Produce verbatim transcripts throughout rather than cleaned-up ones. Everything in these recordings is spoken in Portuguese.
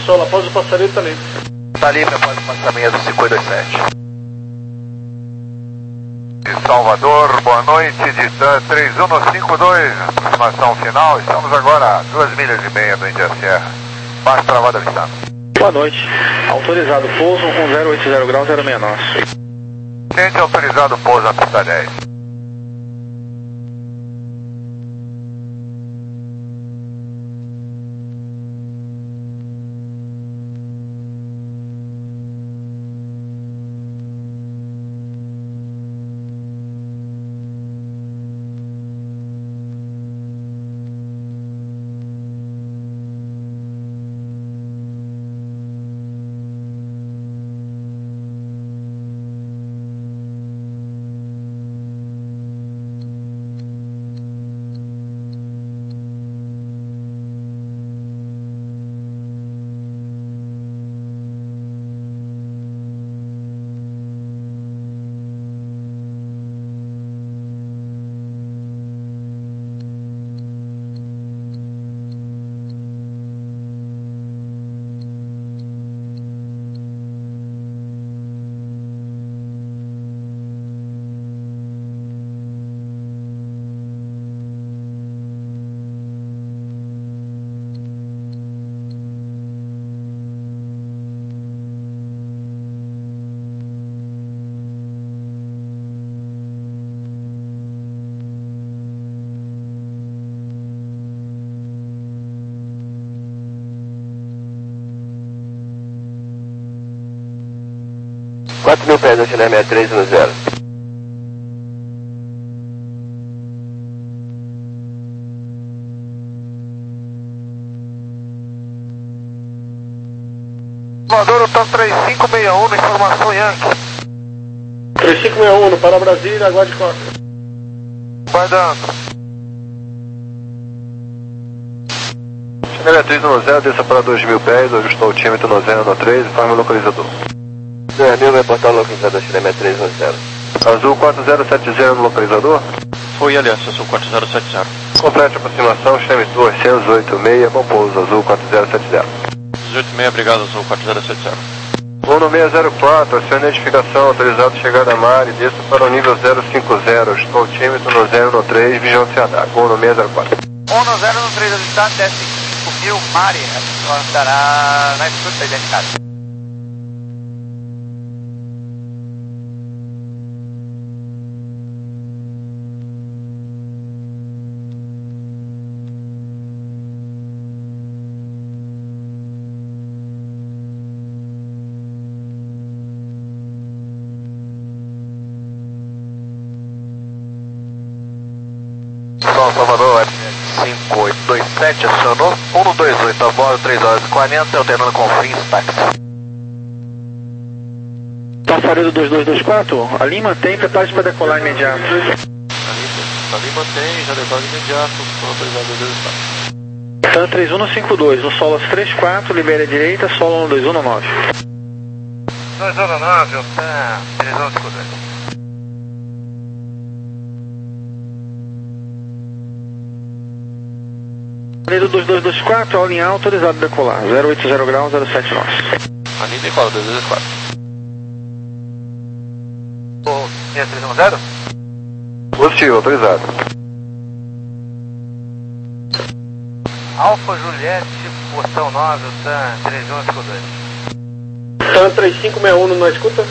Solo, após o passarinho tá livre. Tá livre após o passamento cinco dois sete. De Salvador, boa noite, Titan três um cinco dois, aproximação final, estamos agora a duas milhas e meia do Índia Serra. Baixo travada avistado. Boa noite, autorizado pouso com zero oito zero grau, zero seis nove. Gente autorizado pouso na pista dez. quatro mil pés, Chile sessenta e três no zero. Salvador, tá três cinco seis um, na informação Yankee. três cinco seis um, para Brasília, aguarde costa. Guardando. Chile três no zero, desça para dois mil pés, ajustou o tímetro no zero no três e forma o localizador. dois mil vai portar o localizador Chile sessenta e três no zero. Azul quatro zero sete zero no localizador. Foi, aliás, Azul quatro zero sete zero. Complete a aproximação, Chile oitocentos e oitenta e seis, bom pouso, Azul quatro zero sete zero. dezoito e seis, obrigado, Azul quatro zero sete zero. Uno seis zero quatro, acione a identificação, autorizado chegada a mar e desça para o nível zero cinco zero, ajustou o tímetro no zero no três, vigilância A D A C, Uno seis zero quatro. um zero no três, avistado, desce cinco mil, Mari, a pessoa estará na escuta identificada. Salvador, cinco oito dois sete, acionou, um dois oito, a bordo, três horas e quarenta, alternando com fins, táxi. Passaredo dois dois dois quatro, ali mantém, prepare-se para decolar imediato. Ali mantém, já decola imediato, autorizado dois dois quatro. TAN três um cinco dois, no solo três quatro, libere a direita, solo um dois um nove. dois um nove, o TAN três um cinco dois. Passaredo dois dois dois quatro, ao alinhar, autorizado a decolar, zero oito zero grau, zero sete nove. Ali decola, dois dois quatro. O seis três um zero? Positivo, autorizado. Alfa Juliette, portão nove, o TAN três um cinco dois. TAN três cinco seis um, na escuta?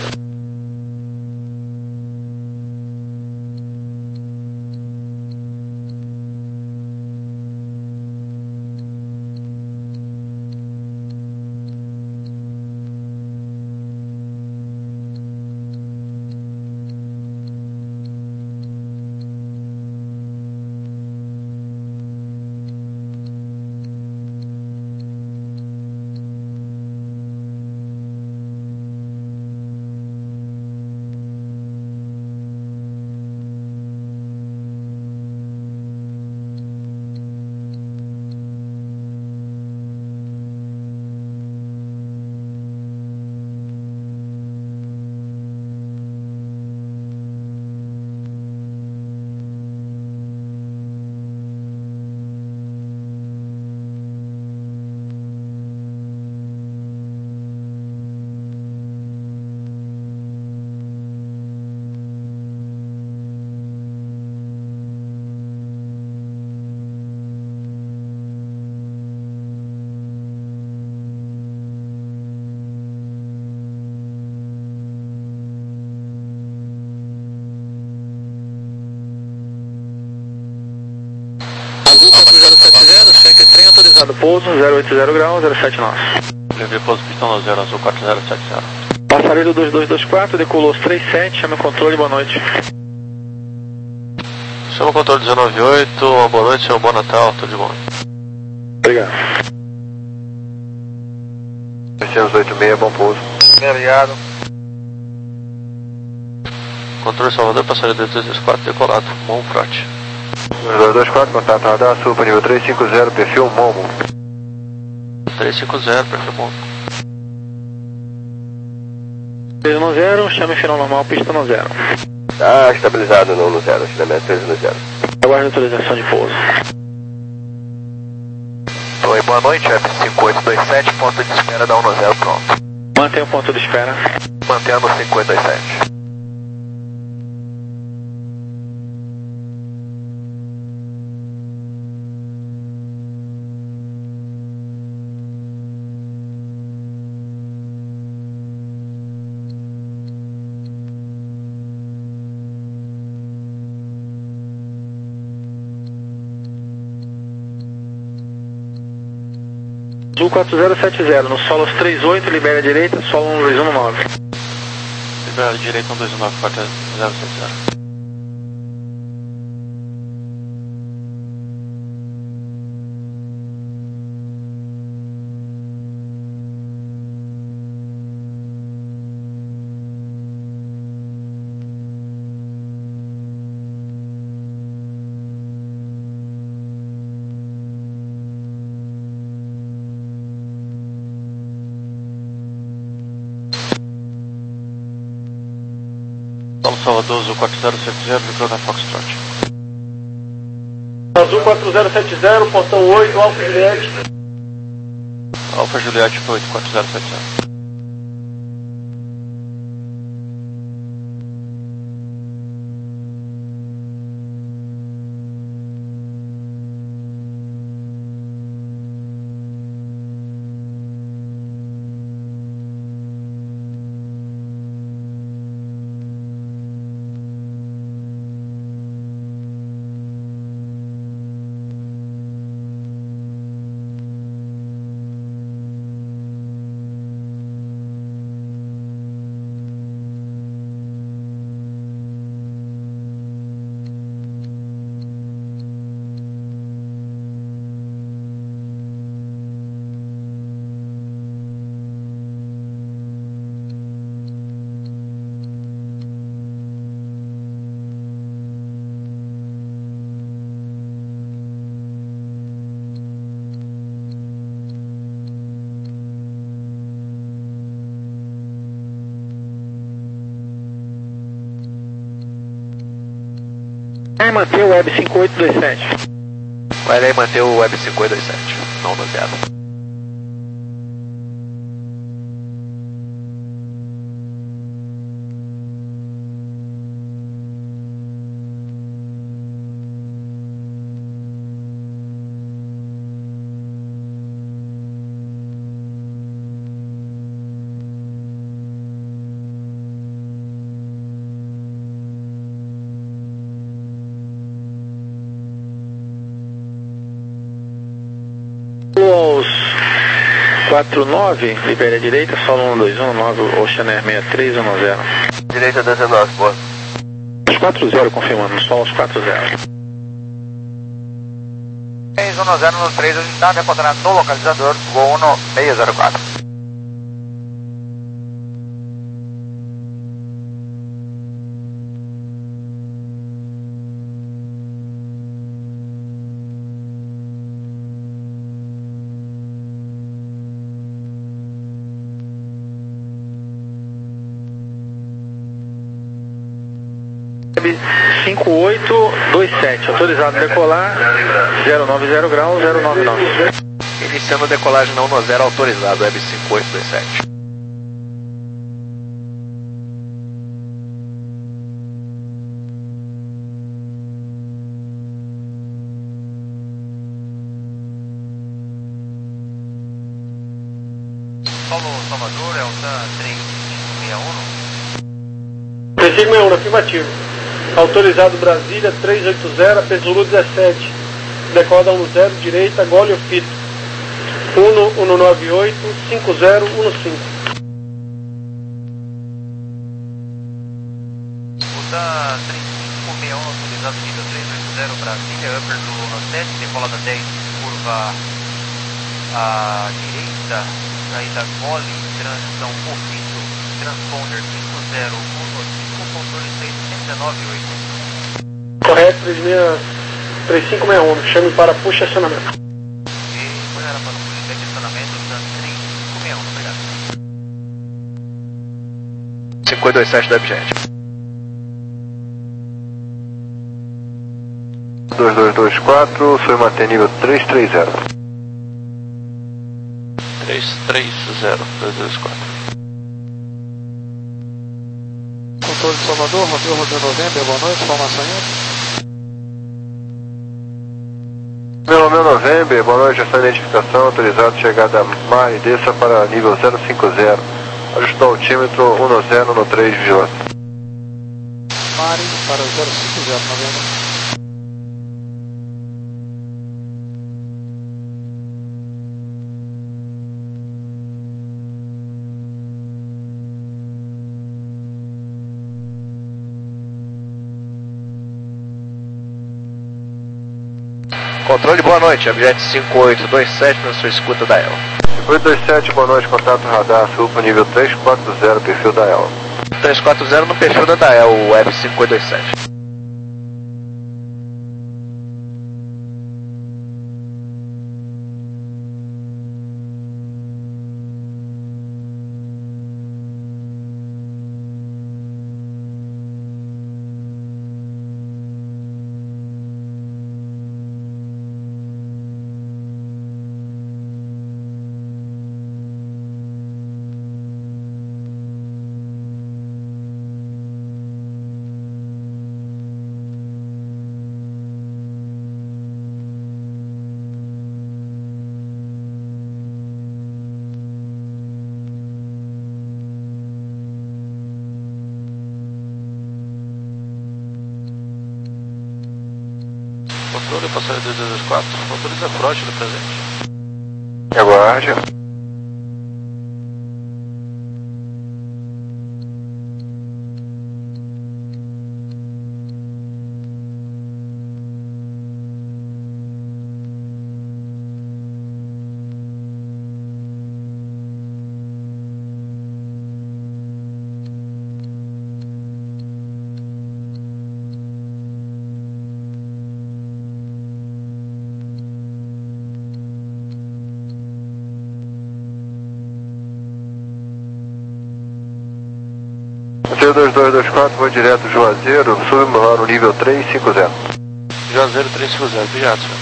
Autorizado pouso, zero oito zero grau, zero sete nós. Livre pouso, pistão no zero, azul quatro zero sete zero. Passaredo dois dois dois quatro, decolou os trinta e sete, chama o controle, boa noite. Chama o controle dezenove oito, uma boa noite, um bom Natal, tudo de bom. Obrigado. seiscentos e oitenta e seis, bom pouso. Obrigado. Controle Salvador, passaredo dois dois dois quatro, decolado, Momo Frote. dois dois quatro, contato radar, Supa nível três cinco zero, perfil Momo. três cinco zero, perfil Momo. três no zero, chame final normal, pista no zero. Tá estabilizado no, no zero, estiramento três no zero. Aguarde autorização de pouso. Oi, boa noite, F cinco oito dois sete, ponto de espera da um no zero, pronto. Mantenha o ponto de espera. Mantendo cinco oito dois sete. Azul quatro zero sete zero, no solo três oito, libera a direita, solo um dois um nove. Libera a direita um dois um nove quatro zero sete zero. Solo Salvador, Azul quatro zero sete zero, ligou na Foxtrot. Azul quatro zero sete zero, portão oito, Alfa Juliette. Alfa Juliette oito quatro zero sete zero. Vai manter o Web cinco oito dois sete. Vai lá e manter o Web cinco oito dois sete, não no zero. Aos quatro nove, libere a direita, solo um dois um nove, Ocean Air sessenta e três um zero. Direita dezenove, boa. Os quatro zero confirmando, solo os quatro zero. seis um zero no três, a gente está reportando no localizador, voo um seis zero quatro. cinco oito dois sete, autorizado a decolar, zero nove zero grau, zero nove nove. Iniciando decolagem não no zero, autorizado, Web cinco oito dois sete. Solo Salvador, Elsa três cinco seis um. três cinco seis um, afirmativo. Autorizado Brasília três oito zero, Peso Zulu dezessete. Decola um zero, direita, gole o fito. um um nove oito cinco zero um cinco. Usa três cinco seis um autorizado nível trezentos e oitenta Brasília, upper do sete, decolada dez, curva à direita, saída gole, transição ofício, transponder cinco zero um cinco, controle seis um nove oito. Correto, três cinco seis um, chame para push acionamento. E foi era para o push de acionamento, usando três cinco seis um, obrigado. cinco dois sete da Abject. dois dois dois quatro, sou manter nível três três zero. três três zero, dois dois quatro. Controle de Salvador, Romeu, Romeu Novembro, boa noite, formação em. Meu Romeu Novembro, boa noite, essa identificação, autorizado, chegada mar e desça para nível zero cinco zero. Ajustou o altímetro um zero um três, vigilância. Mari para zero cinco zero, novembro. Controle, boa noite, Abject cinco oito dois sete na sua escuta da El. cinco oito dois sete, boa noite, contato radar, sulpa nível três quatro zero, perfil da El. três quatro zero no perfil da Dael, o Web cinco oito dois sete. Controle, passageiro dois dois quatro. Autoriza a frote do presente. Aguarde. dois dois dois quatro, vou direto Juazeiro, submolar o nível três cinco zero. Juazeiro três cinco zero, obrigado, senhor.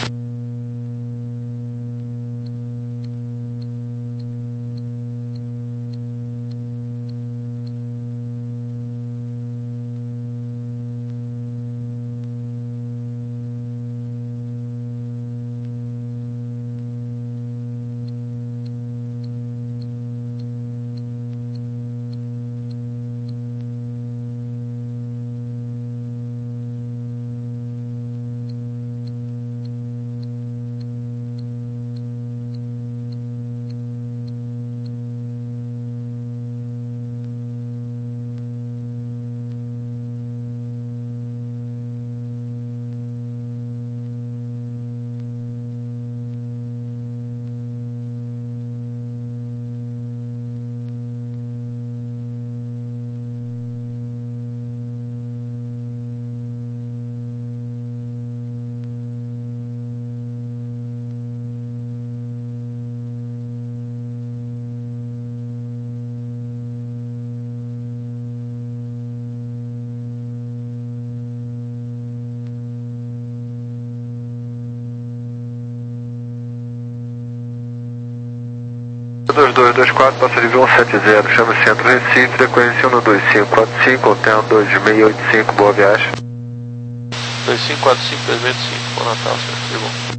dois dois dois quatro, passa de um sete zero, chama Centro Recife, frequência um dois cinco quatro cinco, hotel dois seis oito cinco, boa viagem. dois cinco quatro cinco dois oito cinco, bom Natal, senhor, tudo bom.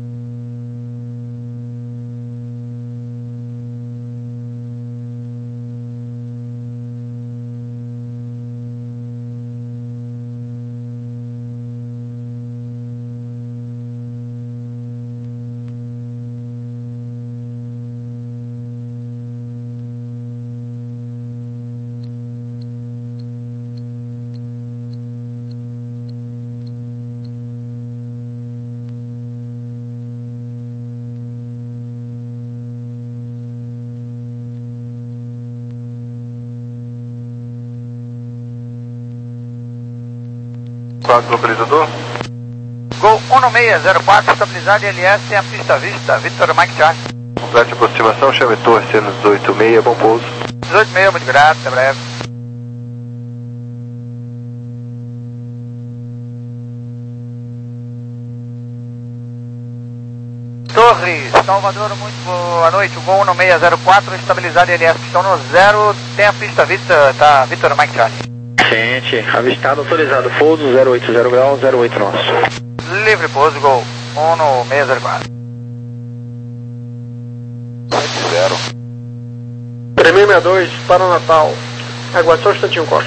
quatro, localizador. Gol um seis zero quatro, estabilizado L S em a pista vista, Victor Mike Charlie. Complete aproximação, chame torre, sendo dezoito seis, bom pouso. dezoito seis, muito grato, até breve. Torres, Salvador, muito boa noite. O gol um seis zero quatro, estabilizado L S, pistão no zero, tem a pista vista, tá, Victor Mike Charlie. Gente, avistado, autorizado, pouso zero oito zero grau, zero oito nosso. Livre pouso, gol um seis zero quatro. sete zero. três seis seis dois para Natal. Aguarde só um instantinho, Costa.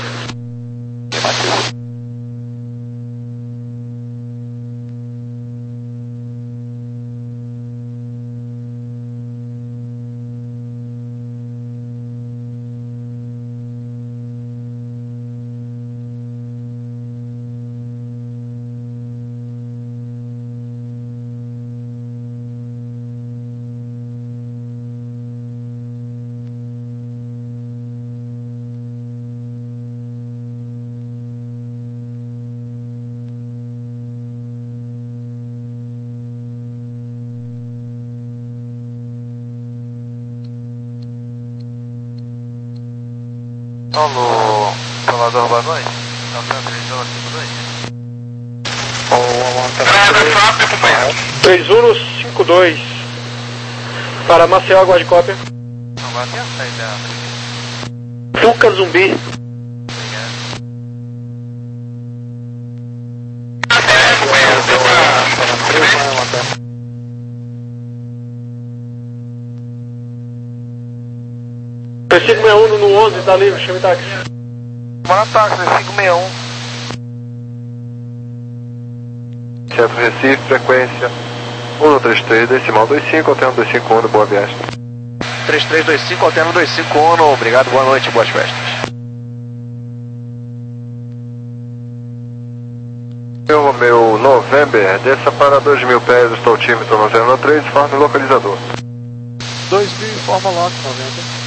Alô, Salvador, boa noite. três um cinco dois. três um cinco dois para Maceió, aguarde cópia. Agora tem a saída. Tuca Zumbi. três cinco seis um no onze, tá livre, chame táxi. Bora táxi, três cinco seis um. Centro Recife, frequência um três três, decimal vinte e cinco, alterno dois cinco um, boa viagem. três três dois cinco, alterno dois cinco um, obrigado, boa noite, boas festas. Meu Romeu November, desça para dois mil pés, estou altímetro no zero três, forme localizador. dois mil, forma lock, noventa.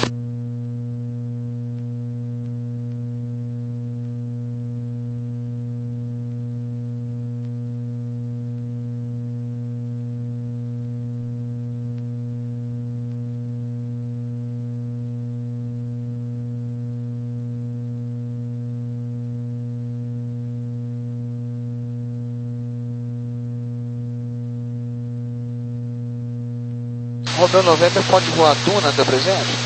Romeu noventa pode voar Duna, tá presente?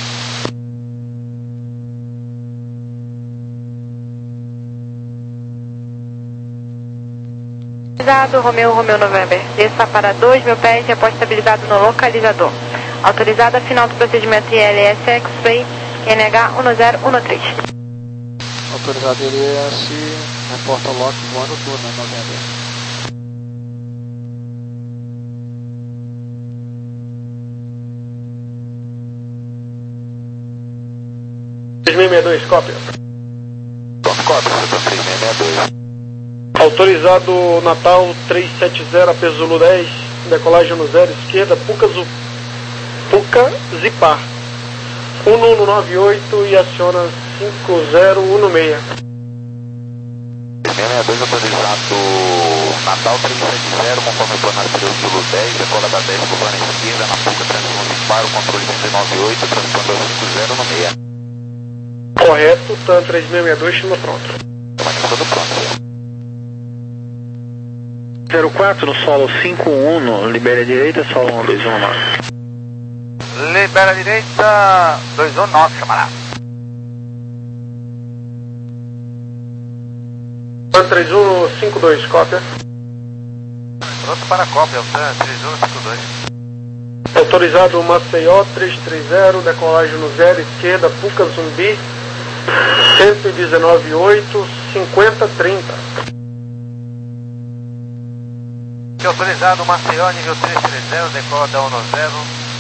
Autorizado Romeu, Romeu November. Desça para dois mil pés e após estabilizado no localizador. Autorizada final do procedimento I L S X-Ray N H um zero um três. Autorizado L S, reporta lock voando Duna, November. três seis seis dois, cópia. Cópia, três seis seis dois. Autorizado Natal três sete zero, P Zulu dez, decolagem no zero, esquerda, Puca, Zu, Puca Zipar. um um nove oito e aciona cinco zero um seis. três seis seis dois autorizado Natal três sete zero, conforme o plano anterior Zulu dez, decola da dez por plano esquerda, na Puca transição disparo, controle cento e noventa e oito, transpondeu cinco zero um seis. Correto, T A N três seis seis dois, chama pronto. Tudo pronto. zero quatro no solo cinco um, libera a direita, solo um dois um nove. Libera a direita, dois um nove, chamará. T A N três um cinco dois, cópia. Pronto para a cópia, o T A N três um cinco dois. Autorizado Maceió três três zero, decolagem no zero, esquerda, Puca Zumbi, cento e dezenove oito, cinquenta trinta. Autorizado Maceió, nível três três zero, decola da um zero,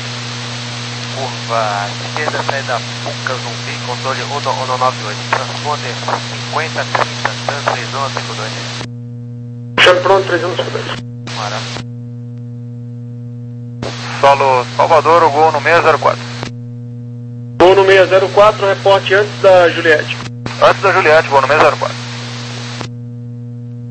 curva esquerda, saída Puca Zumbi, controle um um nove oito, transponder cinquenta trinta, T A N três um cinco dois. Chame pronto, três um cinco dois. Maravilha. Solo Salvador, o gol no seis zero quatro. Gol no seis zero quatro, reporte antes da Juliette. Antes da Juliette, gol no seis zero quatro.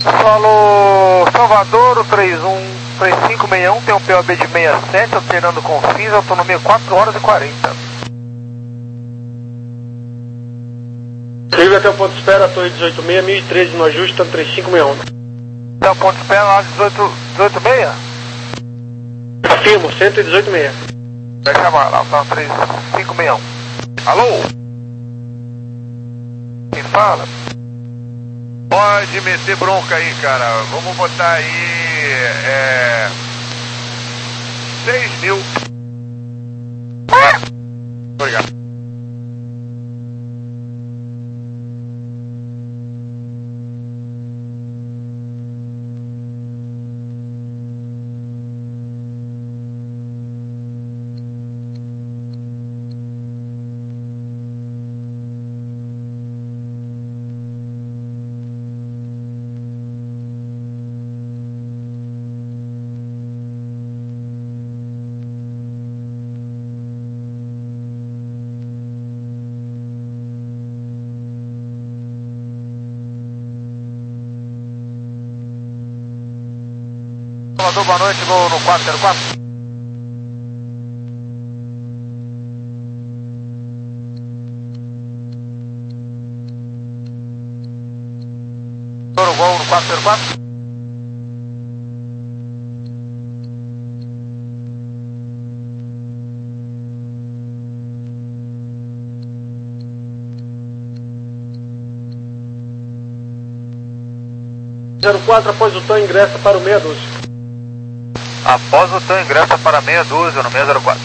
Solo Salvador, o três um três cinco seis um, tem um P O B de sessenta e sete, alternando com fins, autonomia quatro horas e quarenta. Escreve até o ponto de espera, torre dezoito seis, mil e treze no ajuste, tá três cinco seis um. Até o ponto de espera lá, dezoito seis? Afirmo, cento e dezoito seis. Vai chamar lá, tá três cinco seis um. Alô? Quem fala? Pode meter bronca aí, cara. Vamos botar aí. É. seis mil. Obrigado. Salvador, boa noite, vou no quatro zero quatro. Toro Gol no quatro zero quatro. zero quatro, após o T A M, ingressa para o meia dúzia. Após o T A M, ingressa para meia dúzia no seis zero quatro.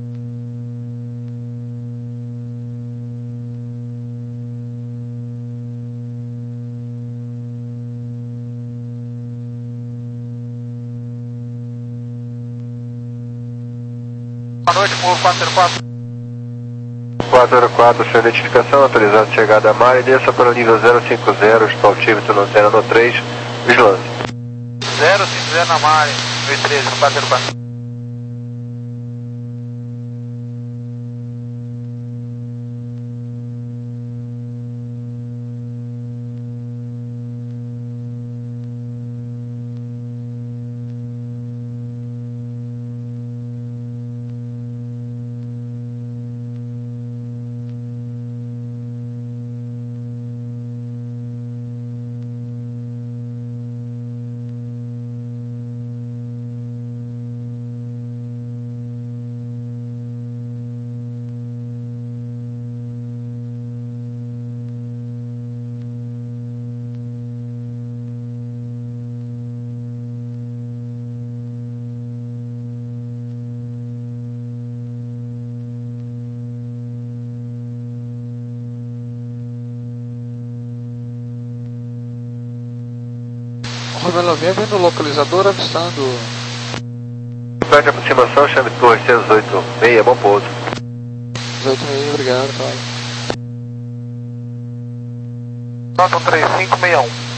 Boa noite, Morro quatro zero quatro. quatro zero quatro, sua identificação, autorizado chegada a mar e desça para o nível zero cinco zero, estou altímetro no Antena no três, vigilância. zero cinco zero na Mare, mil e treze, no quatro zero quatro. Romeo Novembro no localizador avistando. Plano de aproximação, chame torre seis oito seis, bom pouso. dezoito seis, obrigado, Paulo. Nota três cinco seis um.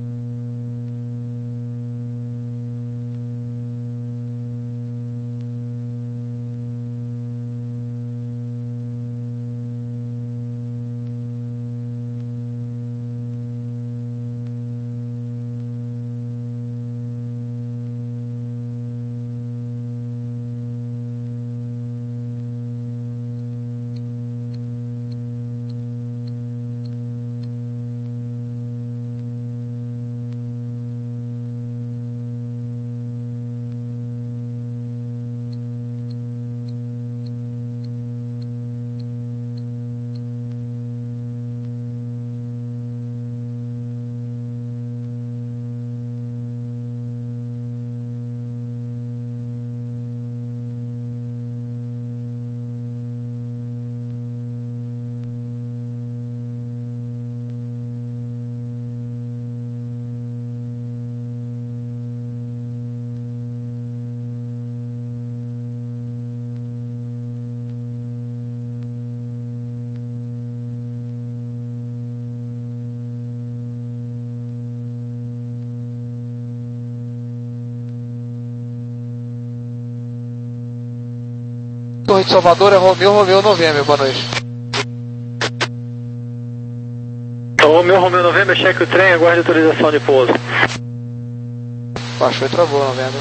Torre de Salvador é Romeo, Romeo Novembro, boa noite. Romeu, Romeu Novembro, cheque o trem, aguarde autorização de pouso. Baixou e travou, Novembro.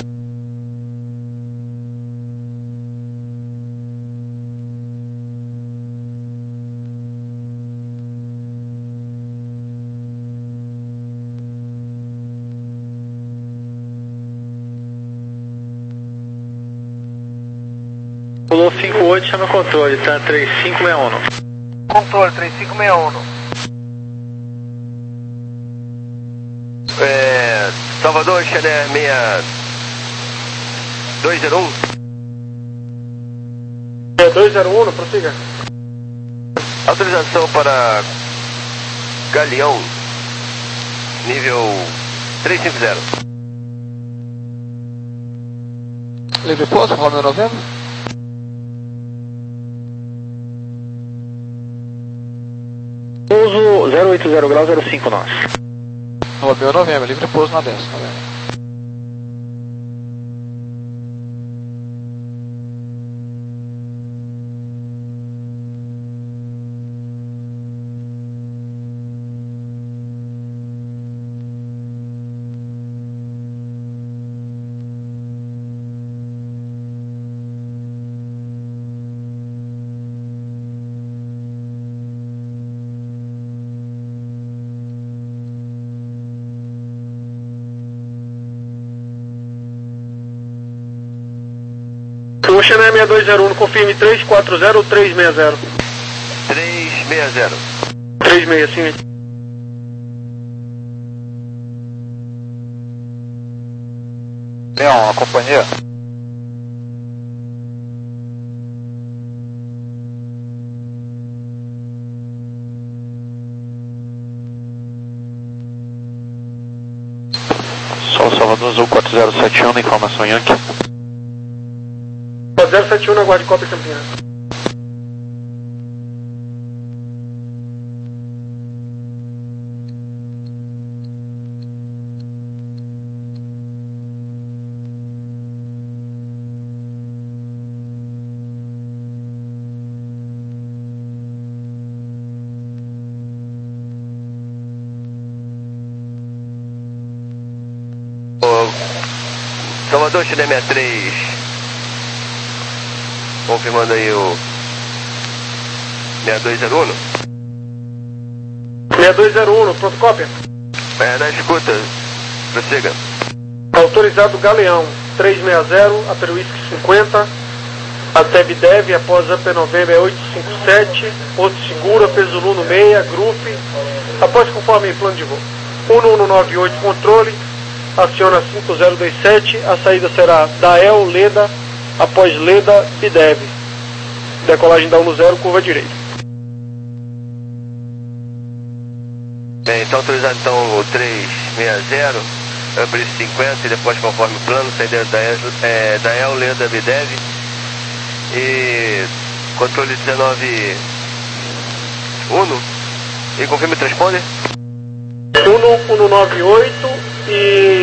Pulou cinco oito, chama o controle, tá três cinco seis um. Controle três cinco seis um. É, Salvador, Xané seis dois zero um. É dois zero um, prossiga. Autorização para Galeão, nível três cinco zero. Livre pouso, Romeu Novembro. Pouso zero oito zero grau, zero cinco nós. Romeu Novembro, livre pouso na dez, Novembro. O Xané seis dois zero um, confirme três quatro zero ou três seis zero? três seis zero. três seis, sim. Leão, a companhia. Sol Salvador Azul quatro zero sete um, informação Yankee. zero sete um na guarda Copa Campinas. Salvador, Xané sessenta e três. Confirmando aí o seis dois zero um. seis dois zero um, pronto, cópia. É, na escuta. Prossiga. Autorizado Galeão três seis zero, Upper Whisky cinquenta, até Bidev, após Upper Novembro é oito cinco sete, Porto Seguro, peso Luno seis, Grupo, após conforme plano de voo. um um nove oito, controle, aciona cinco zero dois sete, a saída será Dael, Leda, após Leda, Bidev. Decolagem da um zero, curva direita. Bem, então autorizado então o três seis zero, Upper cinquenta e depois conforme o plano, saída da é, Dael, Leda, Bidev. E controle dezenove um. E confirme o transponder. um um nove oito e